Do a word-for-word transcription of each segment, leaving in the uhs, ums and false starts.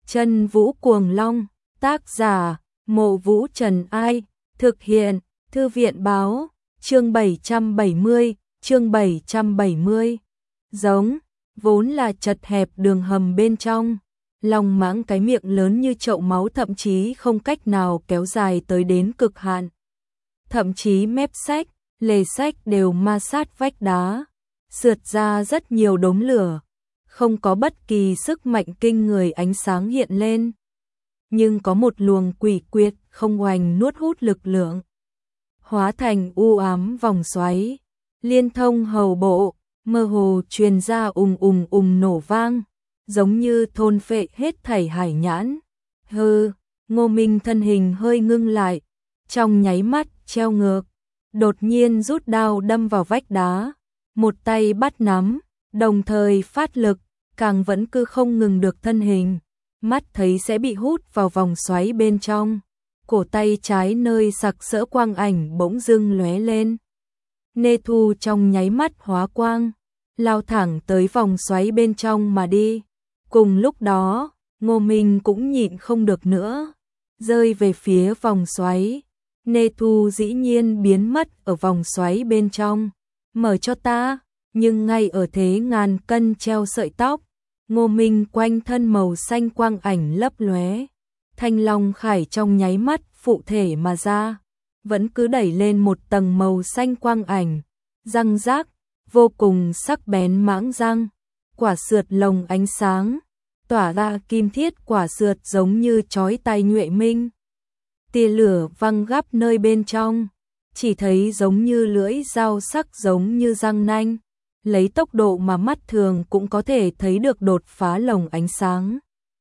Chân Vũ Cuồng Long, tác giả, Mộ Vũ Trần Ai, thực hiện, Thư viện Báo, chương bảy trăm bảy mươi, chương bảy trăm bảy mươi. Giống, vốn là chật hẹp đường hầm bên trong, long mãng cái miệng lớn như chậu máu thậm chí không cách nào kéo dài tới đến cực hạn. Thậm chí mép sách, lề sách đều ma sát vách đá, sượt ra rất nhiều đốm lửa, không có bất kỳ sức mạnh kinh người ánh sáng hiện lên. Nhưng có một luồng quỷ quyệt không oanh nuốt hút lực lượng, hóa thành u ám vòng xoáy, liên thông hầu bộ, mơ hồ truyền ra ùng ùng ùng nổ vang, giống như thôn phệ hết thảy hải nhãn. Hừ, Ngô Minh thân hình hơi ngưng lại, trong nháy mắt treo ngược, đột nhiên rút đao đâm vào vách đá, một tay bắt nắm, đồng thời phát lực, càng vẫn cứ không ngừng được thân hình, mắt thấy sẽ bị hút vào vòng xoáy bên trong. Cổ tay trái nơi sặc sỡ quang ảnh bỗng dưng lóe lên. Nê Thu trong nháy mắt hóa quang, lao thẳng tới vòng xoáy bên trong mà đi. Cùng lúc đó, Ngô Minh cũng nhịn không được nữa, rơi về phía vòng xoáy. Nê Thu dĩ nhiên biến mất ở vòng xoáy bên trong. Mở cho ta, nhưng ngay ở thế ngàn cân treo sợi tóc, Ngô Minh quanh thân màu xanh quang ảnh lấp lóe. Thanh long khải trong nháy mắt phụ thể mà ra, vẫn cứ đẩy lên một tầng màu xanh quang ảnh, răng rác, vô cùng sắc bén mãng răng, quả sượt lồng ánh sáng, tỏa ra kim thiết quả sượt giống như chói tai nhuệ minh. Tia lửa văng gắp nơi bên trong, chỉ thấy giống như lưỡi dao sắc giống như răng nanh, lấy tốc độ mà mắt thường cũng có thể thấy được đột phá lồng ánh sáng.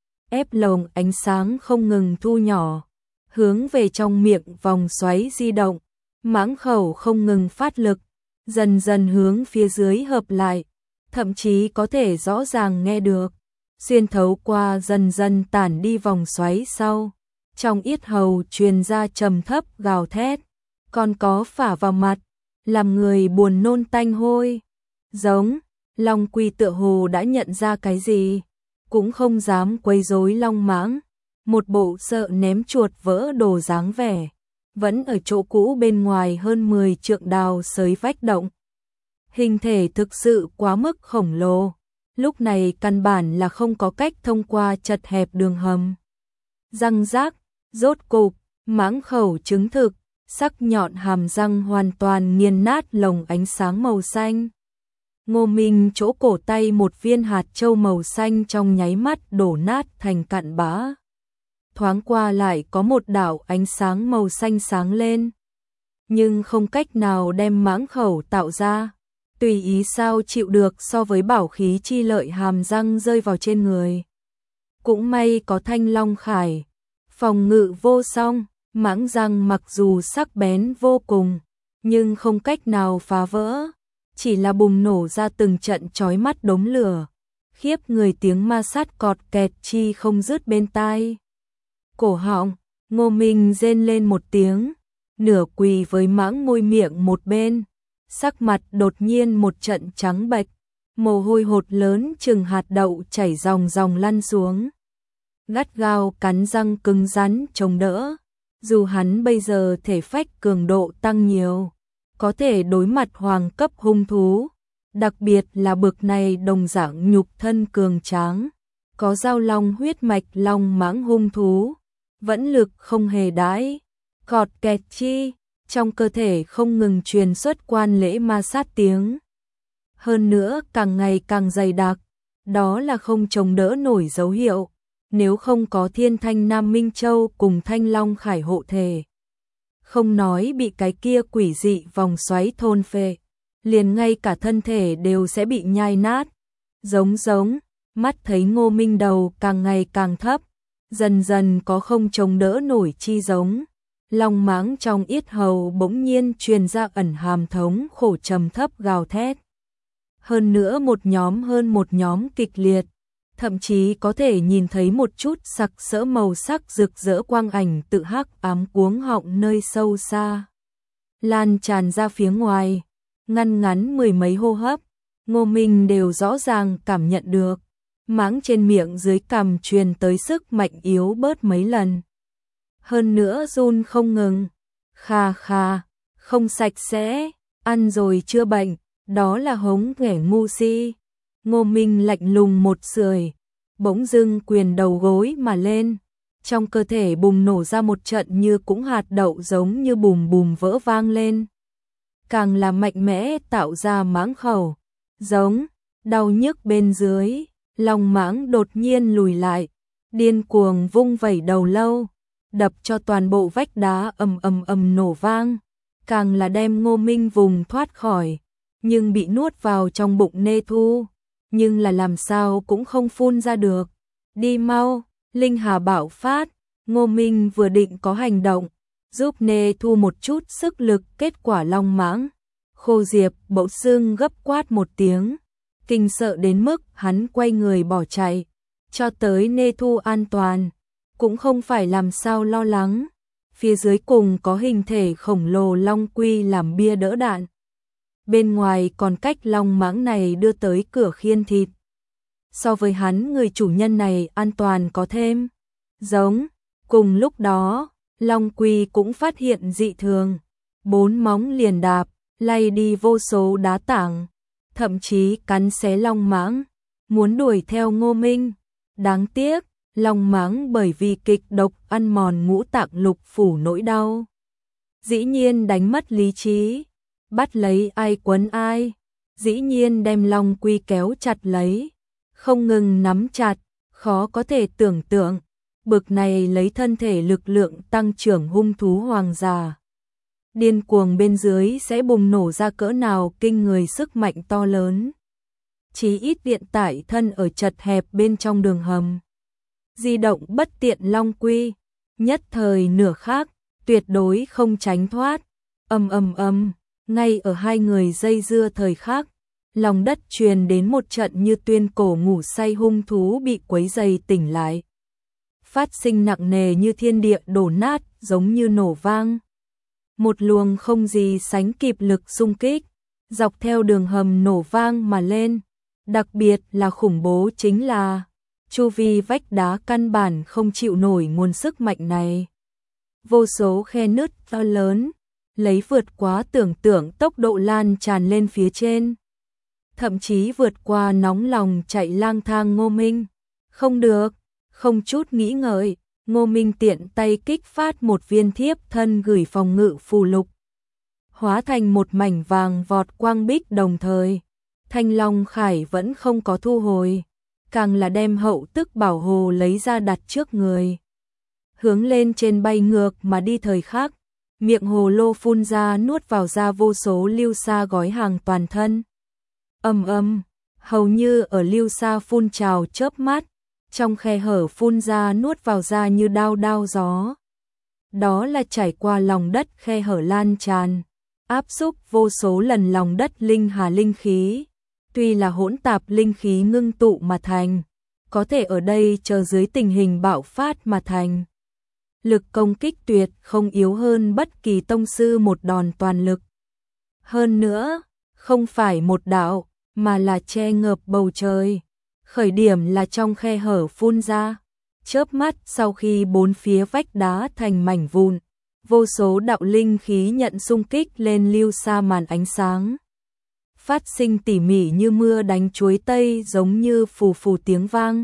Ép lồng ánh sáng không ngừng thu nhỏ, hướng về trong miệng vòng xoáy di động, mãng khẩu không ngừng phát lực, dần dần hướng phía dưới hợp lại, thậm chí có thể rõ ràng nghe được, xuyên thấu qua dần dần tản đi vòng xoáy sau, trong yết hầu truyền ra trầm thấp gào thét, còn có phả vào mặt, làm người buồn nôn tanh hôi. Giống, Long Quy tựa hồ đã nhận ra cái gì, cũng không dám quấy rối long mãng, một bộ sợ ném chuột vỡ đồ dáng vẻ, vẫn ở chỗ cũ bên ngoài hơn mười trượng đào sới vách động. Hình thể thực sự quá mức khổng lồ, lúc này căn bản là không có cách thông qua chật hẹp đường hầm. Răng rác, rốt cục, mãng khẩu chứng thực, sắc nhọn hàm răng hoàn toàn nghiền nát lồng ánh sáng màu xanh. Ngô Minh chỗ cổ tay một viên hạt châu màu xanh trong nháy mắt đổ nát thành cặn bã. Thoáng qua lại có một đạo ánh sáng màu xanh sáng lên, nhưng không cách nào đem mãng khẩu tạo ra, tùy ý sao chịu được so với bảo khí chi lợi hàm răng rơi vào trên người. Cũng may có thanh long khải, phòng ngự vô song, mãng răng mặc dù sắc bén vô cùng, nhưng không cách nào phá vỡ, chỉ là bùng nổ ra từng trận chói mắt đốm lửa, khiếp người tiếng ma sát cọt kẹt chi không dứt bên tai. Cổ họng, Ngô Minh rên lên một tiếng, nửa quỳ với mãng môi miệng một bên, sắc mặt đột nhiên một trận trắng bệch, mồ hôi hột lớn chừng hạt đậu chảy ròng ròng lăn xuống. Gắt gao cắn răng cứng rắn chống đỡ, dù hắn bây giờ thể phách cường độ tăng nhiều, có thể đối mặt hoàng cấp hung thú, đặc biệt là bực này đồng dạng nhục thân cường tráng, có giao long huyết mạch long mãng hung thú, vẫn lực không hề đãi, cọt kẹt chi, trong cơ thể không ngừng truyền xuất quan lễ ma sát tiếng. Hơn nữa càng ngày càng dày đặc, đó là không chống đỡ nổi dấu hiệu, nếu không có Thiên Thanh Nam Minh Châu cùng Thanh Long Khải hộ thể. Không nói bị cái kia quỷ dị vòng xoáy thôn phệ, liền ngay cả thân thể đều sẽ bị nhai nát. Giống giống, mắt thấy Ngô Minh đầu càng ngày càng thấp, dần dần có không chống đỡ nổi chi giống. Long mãng trong yết hầu bỗng nhiên truyền ra ẩn hàm thống khổ trầm thấp gào thét. Hơn nữa một nhóm hơn một nhóm kịch liệt, thậm chí có thể nhìn thấy một chút sặc sỡ màu sắc rực rỡ quang ảnh tự hắc ám cuống họng nơi sâu xa, lan tràn ra phía ngoài, ngăn ngắn mười mấy hô hấp, Ngô Minh đều rõ ràng cảm nhận được, mãng trên miệng dưới cằm truyền tới sức mạnh yếu bớt mấy lần. Hơn nữa run không ngừng. Kha kha, không sạch sẽ, ăn rồi chưa bệnh, đó là hống ghẻ ngu si. Ngô Minh lạnh lùng một sưởi, bỗng dưng quyền đầu gối mà lên. Trong cơ thể bùng nổ ra một trận như cũng hạt đậu giống như bùm bùm vỡ vang lên. Càng là mạnh mẽ tạo ra mãng khẩu. Giống, đau nhức bên dưới, lòng mãng đột nhiên lùi lại. Điên cuồng vung vẩy đầu lâu, đập cho toàn bộ vách đá ầm ầm ầm nổ vang. Càng là đem Ngô Minh vùng thoát khỏi, nhưng bị nuốt vào trong bụng Nê Thu. Nhưng là làm sao cũng không phun ra được. Đi mau, linh hà bạo phát. Ngô Minh vừa định có hành động, giúp Nê Thu một chút sức lực, kết quả long mãng. Khô Diệp bỗng dưng gấp quát một tiếng, kinh sợ đến mức hắn quay người bỏ chạy. Cho tới Nê Thu an toàn, cũng không phải làm sao lo lắng. Phía dưới cùng có hình thể khổng lồ long quy làm bia đỡ đạn. Bên ngoài còn cách long mãng này đưa tới cửa khiên thịt. So với hắn, người chủ nhân này an toàn có thêm. Giống, cùng lúc đó, long quy cũng phát hiện dị thường. Bốn móng liền đạp, lay đi vô số đá tảng, thậm chí cắn xé long mãng, muốn đuổi theo Ngô Minh. Đáng tiếc, long mãng bởi vì kịch độc ăn mòn ngũ tạng lục phủ nỗi đau, dĩ nhiên đánh mất lý trí, bắt lấy ai quấn ai, dĩ nhiên đem long quy kéo chặt lấy, không ngừng nắm chặt. Khó có thể tưởng tượng, bực này lấy thân thể lực lượng tăng trưởng hung thú hoàng giả, điên cuồng bên dưới sẽ bùng nổ ra cỡ nào kinh người sức mạnh to lớn. Chí ít hiện tại thân ở chật hẹp bên trong đường hầm, di động bất tiện long quy, nhất thời nửa khác, tuyệt đối không tránh thoát. Ầm ầm ầm, ngay ở hai người dây dưa thời khắc, lòng đất truyền đến một trận như tuyên cổ ngủ say hung thú bị quấy dày tỉnh lại. Phát sinh nặng nề như thiên địa đổ nát, giống như nổ vang. Một luồng không gì sánh kịp lực xung kích, dọc theo đường hầm nổ vang mà lên. Đặc biệt là khủng bố chính là, chu vi vách đá căn bản không chịu nổi nguồn sức mạnh này. Vô số khe nứt to lớn, lấy vượt quá tưởng tượng tốc độ lan tràn lên phía trên. Thậm chí vượt qua nóng lòng chạy lang thang Ngô Minh. Không được, không chút nghĩ ngợi, Ngô Minh tiện tay kích phát một viên thiếp thân gửi phòng ngự phù lục. Hóa thành một mảnh vàng vọt quang bích, đồng thời Thanh Long Khải vẫn không có thu hồi, càng là đem hậu tức bảo hồ lấy ra đặt trước người. Hướng lên trên bay ngược mà đi thời khắc, miệng hồ lô phun ra nuốt vào ra vô số lưu sa gói hàng toàn thân. Ầm ầm, hầu như ở lưu sa phun trào chớp mắt, trong khe hở phun ra nuốt vào ra như đao đao gió. Đó là trải qua lòng đất khe hở lan tràn, áp xúc vô số lần lòng đất linh hà linh khí. Tuy là hỗn tạp linh khí ngưng tụ mà thành, có thể ở đây chờ dưới tình hình bạo phát mà thành. Lực công kích tuyệt không yếu hơn bất kỳ tông sư một đòn toàn lực. Hơn nữa, không phải một đạo, mà là che ngợp bầu trời. Khởi điểm là trong khe hở phun ra, chớp mắt sau khi bốn phía vách đá thành mảnh vụn, vô số đạo linh khí nhận xung kích lên lưu sa màn ánh sáng. Phát sinh tỉ mỉ như mưa đánh chuối tây, giống như phù phù tiếng vang.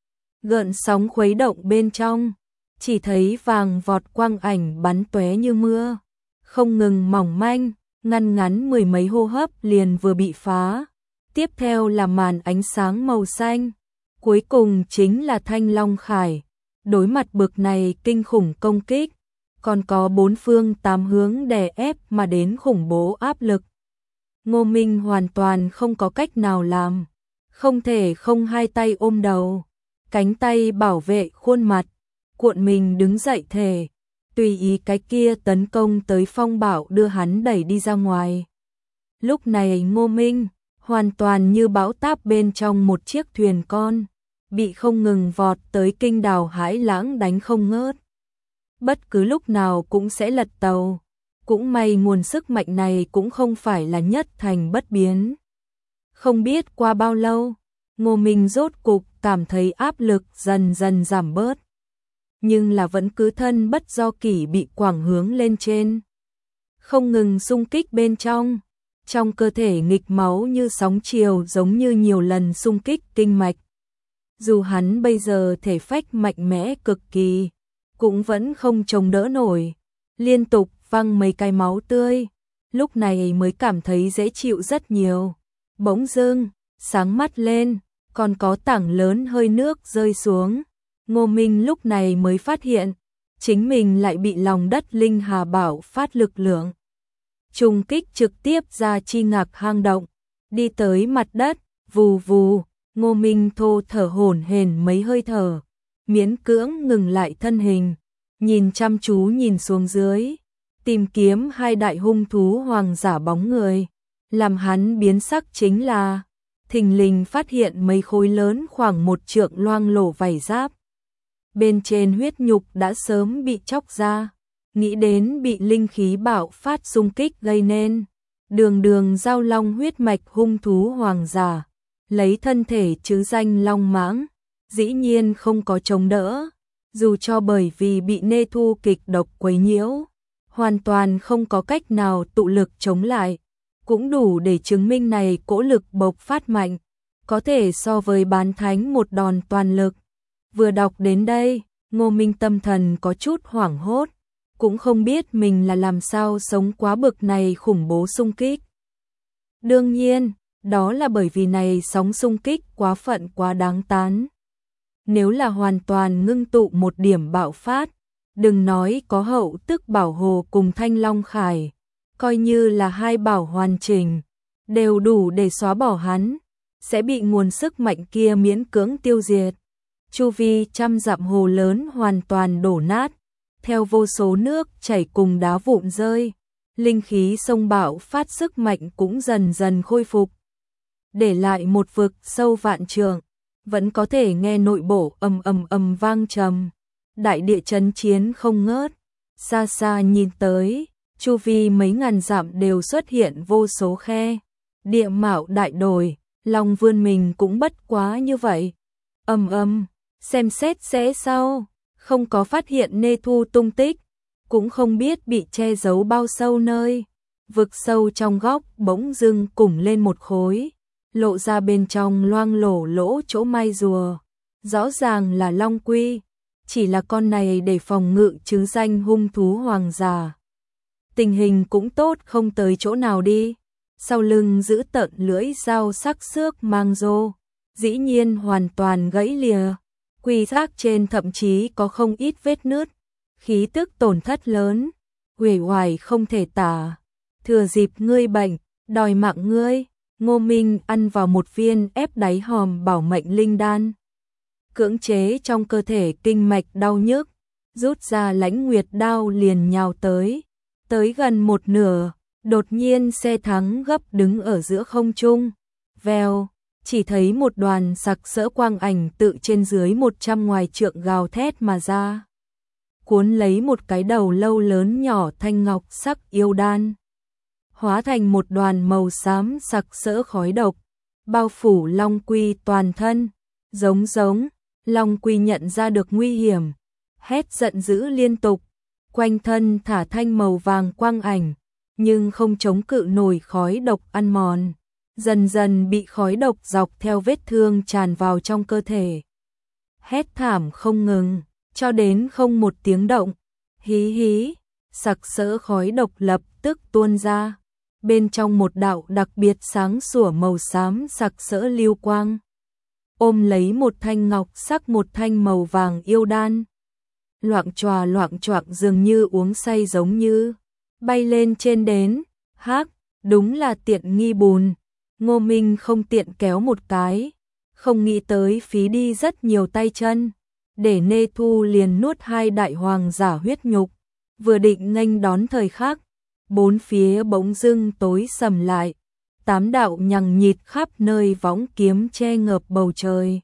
Gợn sóng khuấy động bên trong, chỉ thấy vàng vọt quang ảnh bắn tóe như mưa, không ngừng mỏng manh, ngăn ngắn mười mấy hô hấp liền vừa bị phá. Tiếp theo là màn ánh sáng màu xanh, cuối cùng chính là Thanh Long Khải. Đối mặt bực này kinh khủng công kích, còn có bốn phương tám hướng đè ép mà đến khủng bố áp lực. Ngô Minh hoàn toàn không có cách nào làm, không thể không hai tay ôm đầu, cánh tay bảo vệ khuôn mặt, cuộn mình đứng dậy thề, tùy ý cái kia tấn công tới phong bạo đưa hắn đẩy đi ra ngoài. Lúc này Ngô Minh hoàn toàn như bão táp bên trong một chiếc thuyền con, bị không ngừng vọt tới kinh đào hãi lãng đánh không ngớt. Bất cứ lúc nào cũng sẽ lật tàu. Cũng may nguồn sức mạnh này cũng không phải là nhất thành bất biến. Không biết qua bao lâu, Ngô Minh rốt cục cảm thấy áp lực dần dần giảm bớt. Nhưng là vẫn cứ thân bất do kỷ bị quẳng hướng lên trên. Không ngừng xung kích bên trong. Trong cơ thể nghịch máu như sóng chiều giống như nhiều lần xung kích kinh mạch. Dù hắn bây giờ thể phách mạnh mẽ cực kỳ, cũng vẫn không chống đỡ nổi. Liên tục văng mấy cái máu tươi. Lúc này mới cảm thấy dễ chịu rất nhiều. Bỗng dưng, sáng mắt lên, còn có tảng lớn hơi nước rơi xuống. Ngô Minh lúc này mới phát hiện, chính mình lại bị lòng đất linh hà bảo phát lực lượng. Trùng kích trực tiếp ra chi ngạc hang động, đi tới mặt đất, vù vù, Ngô Minh thô thở hổn hển mấy hơi thở, miễn cưỡng ngừng lại thân hình, nhìn chăm chú nhìn xuống dưới, tìm kiếm hai đại hung thú hoàng giả bóng người. Làm hắn biến sắc chính là, thình lình phát hiện mấy khối lớn khoảng một trượng loang lổ vảy giáp. Bên trên huyết nhục đã sớm bị chóc ra, nghĩ đến bị linh khí bạo phát xung kích gây nên. Đường đường giao long huyết mạch hung thú hoàng giả, lấy thân thể chứ danh long mãng, dĩ nhiên không có chống đỡ, dù cho bởi vì bị nê thu kịch độc quấy nhiễu, hoàn toàn không có cách nào tụ lực chống lại, cũng đủ để chứng minh này cỗ lực bộc phát mạnh, có thể so với bán thánh một đòn toàn lực. Vừa đọc đến đây, Ngô Minh tâm thần có chút hoảng hốt, cũng không biết mình là làm sao sống quá bực này khủng bố xung kích. Đương nhiên, đó là bởi vì này sóng xung kích quá phận quá đáng tán. Nếu là hoàn toàn ngưng tụ một điểm bạo phát, đừng nói có hậu tức bảo hồ cùng thanh long khải, coi như là hai bảo hoàn chỉnh, đều đủ để xóa bỏ hắn, sẽ bị nguồn sức mạnh kia miễn cưỡng tiêu diệt. Chu vi trăm dặm hồ lớn hoàn toàn đổ nát, theo vô số nước chảy cùng đá vụn rơi, linh khí sông bạo phát sức mạnh cũng dần dần khôi phục. Để lại một vực sâu vạn trượng, vẫn có thể nghe nội bộ ầm ầm ầm vang trầm, đại địa chấn chiến không ngớt. Xa xa nhìn tới, chu vi mấy ngàn dặm đều xuất hiện vô số khe, địa mạo đại đồi, lòng vươn mình cũng bất quá như vậy. Ầm ầm, xem xét sẽ sau, không có phát hiện nê thu tung tích, cũng không biết bị che giấu bao sâu nơi. Vực sâu trong góc bỗng dưng cùng lên một khối, lộ ra bên trong loang lổ lỗ chỗ mai rùa, rõ ràng là long quy, chỉ là con này để phòng ngự chứ danh hung thú hoàng giả. Tình hình cũng tốt không tới chỗ nào đi, sau lưng giữ tợn lưỡi dao sắc xước mang rô, dĩ nhiên hoàn toàn gãy lìa, quy giác trên thậm chí có không ít vết nứt, khí tức tổn thất lớn, uể oải không thể tả. Thừa dịp ngươi bệnh, đòi mạng ngươi. Ngô Minh ăn vào một viên ép đáy hòm bảo mệnh linh đan, cưỡng chế trong cơ thể kinh mạch đau nhức, rút ra lãnh nguyệt đao liền nhào tới, tới gần một nửa, đột nhiên xe thắng gấp đứng ở giữa không trung, vèo, chỉ thấy một đoàn sặc sỡ quang ảnh tự trên dưới một trăm ngoài trượng gào thét mà ra, cuốn lấy một cái đầu lâu lớn nhỏ thanh ngọc sắc yêu đan, hóa thành một đoàn màu xám sặc sỡ khói độc, bao phủ Long Quy toàn thân. Giống giống, Long Quy nhận ra được nguy hiểm, hét giận dữ liên tục, quanh thân thả thanh màu vàng quang ảnh, nhưng không chống cự nổi khói độc ăn mòn, dần dần bị khói độc dọc theo vết thương tràn vào trong cơ thể. Hét thảm không ngừng, cho đến không một tiếng động, hí hí, sặc sỡ khói độc lập tức tuôn ra. Bên trong một đạo đặc biệt sáng sủa màu xám sặc sỡ lưu quang, ôm lấy một thanh ngọc sắc một thanh màu vàng yêu đan, loạng choạng loạng choạng dường như uống say giống như, bay lên trên đến, hắc, đúng là tiện nghi bùn. Ngô Minh không tiện kéo một cái, không nghĩ tới phí đi rất nhiều tay chân, để nê thu liền nuốt hai đại hoàng giả huyết nhục, vừa định nghênh đón thời khắc. Bốn phía bỗng dưng tối sầm lại, tám đạo nhằng nhịt khắp nơi võng kiếm che ngợp bầu trời,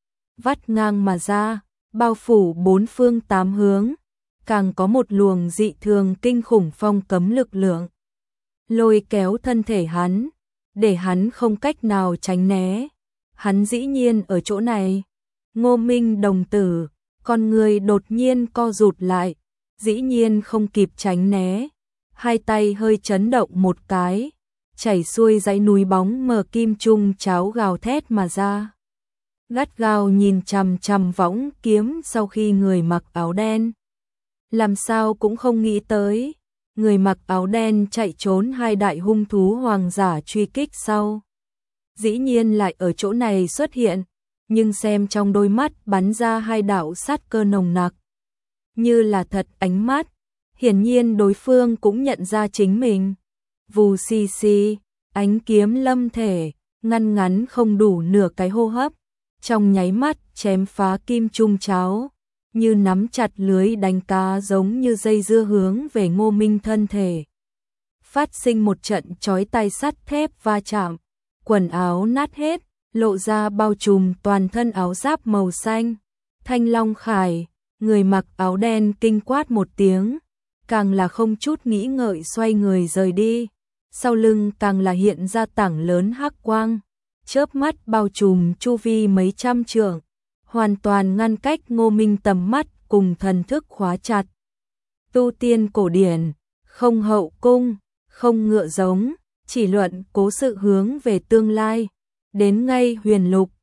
vắt ngang mà ra, bao phủ bốn phương tám hướng, càng có một luồng dị thường kinh khủng phong cấm lực lượng, lôi kéo thân thể hắn, để hắn không cách nào tránh né, hắn dĩ nhiên ở chỗ này. Ngô Minh đồng tử, con người đột nhiên co rụt lại, dĩ nhiên không kịp tránh né, hai tay hơi chấn động một cái, chảy xuôi dãy núi bóng mờ kim trung cháo gào thét mà ra. Gắt gao nhìn chằm chằm võng kiếm sau khi người mặc áo đen. Làm sao cũng không nghĩ tới, người mặc áo đen chạy trốn hai đại hung thú hoàng giả truy kích sau. Dĩ nhiên lại ở chỗ này xuất hiện, nhưng xem trong đôi mắt bắn ra hai đạo sát cơ nồng nặc. Như là thật ánh mắt, hiển nhiên đối phương cũng nhận ra chính mình. Vù xì xì, ánh kiếm lâm thể, ngăn ngắn không đủ nửa cái hô hấp, trong nháy mắt chém phá kim trung cháo, như nắm chặt lưới đánh cá giống như dây dưa hướng về Ngô Minh thân thể. Phát sinh một trận chói tai sắt thép va chạm, quần áo nát hết, lộ ra bao trùm toàn thân áo giáp màu xanh. Thanh Long Khải, người mặc áo đen kinh quát một tiếng, càng là không chút nghĩ ngợi xoay người rời đi, sau lưng càng là hiện ra tảng lớn hắc quang, chớp mắt bao trùm chu vi mấy trăm trượng, hoàn toàn ngăn cách Ngô Minh tầm mắt cùng thần thức khóa chặt. Tu tiên cổ điển, không hậu cung, không ngựa giống, chỉ luận cố sự hướng về tương lai, đến ngay huyền lục,